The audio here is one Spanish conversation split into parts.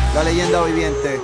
La leyenda viviente.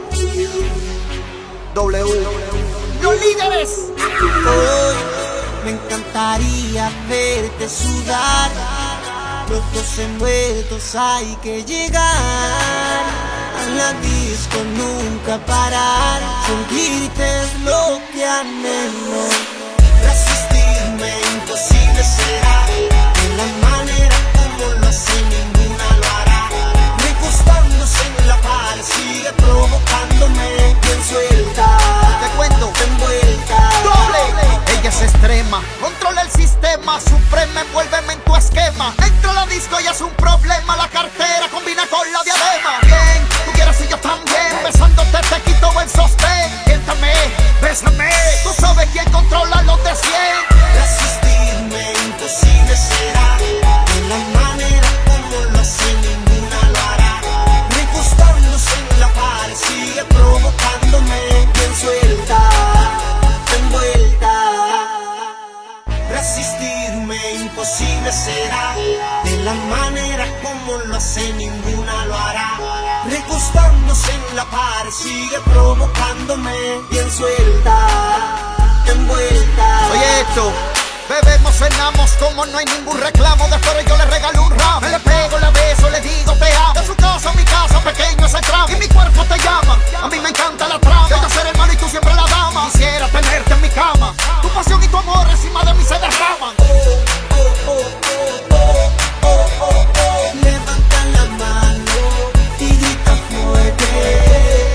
W. Los líderes. Hoy me encantaría verte sudar. Los dos envueltos hay que llegar a la disco, nunca parar. Sentirte es lo que anhelo. Resistirme imposible será. De la manera como lo hace ninguna lo hará. Recostándose en la pared sigue provocándome. Bien suelta, Te cuento. envuelta. Doble. Ella es extrema, controla el sistema suprema, envuélveme en tu esquema. Entra a la disco y es un problema. La cartera combina con la diadema. Bien, tú quieres y yo también. Besándote te quito el sostén. Tiéntame, bésame. Tú sabes quién controla los de 100. Resistirme imposible será. De la manera como lo hace ninguna lo hará. Recostándose en la pared sigue provocándome. Bien suelta, envuelta. Resistirme imposible será. De la manera como lo hace ninguna lo hará. Recostándose en la pared sigue provocándome. Bien suelta, envuelta. Oye esto, bebemos, cenamos como no hay ningún reclamo. Después yo le regalo un ramo. Me le pego, le beso, le digo te amo. De su casa a mi casa, pequeño es el tramo. Y mi cuerpo te llama, a mí me encanta la trama. Yo ser el malo y tú siempre la dama. Quisiera tenerte en mi cama. Tu pasión y tu amor encima de mí se derraman. Levanta la mano y grita fuerte.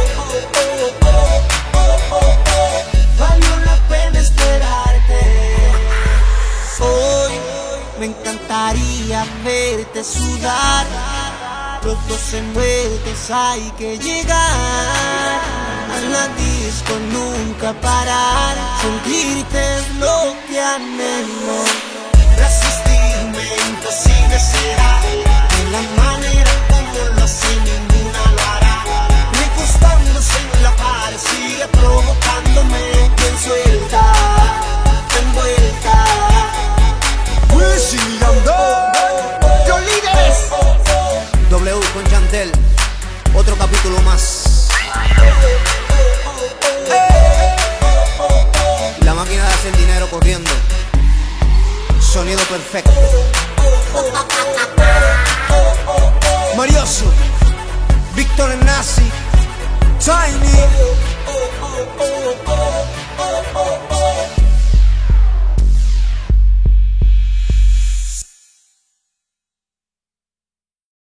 Valió la pena esperarte. Hoy me encantaría verte sudar. Los dos envueltos hay que llegar a la disco, nunca parar. Sentirte es lo que anhelo. Resistirme imposible será. De la manera como lo hace ninguna lo hará. Recostándose en la pared sigue provocándome. Bien suelta, envuelta. Wisin y Yandel. Los líderes. W con Yandel, otro capítulo más. La máquina de hacer dinero corriendo. Sonido perfecto. Marioso, Víctor el Nazi, Time.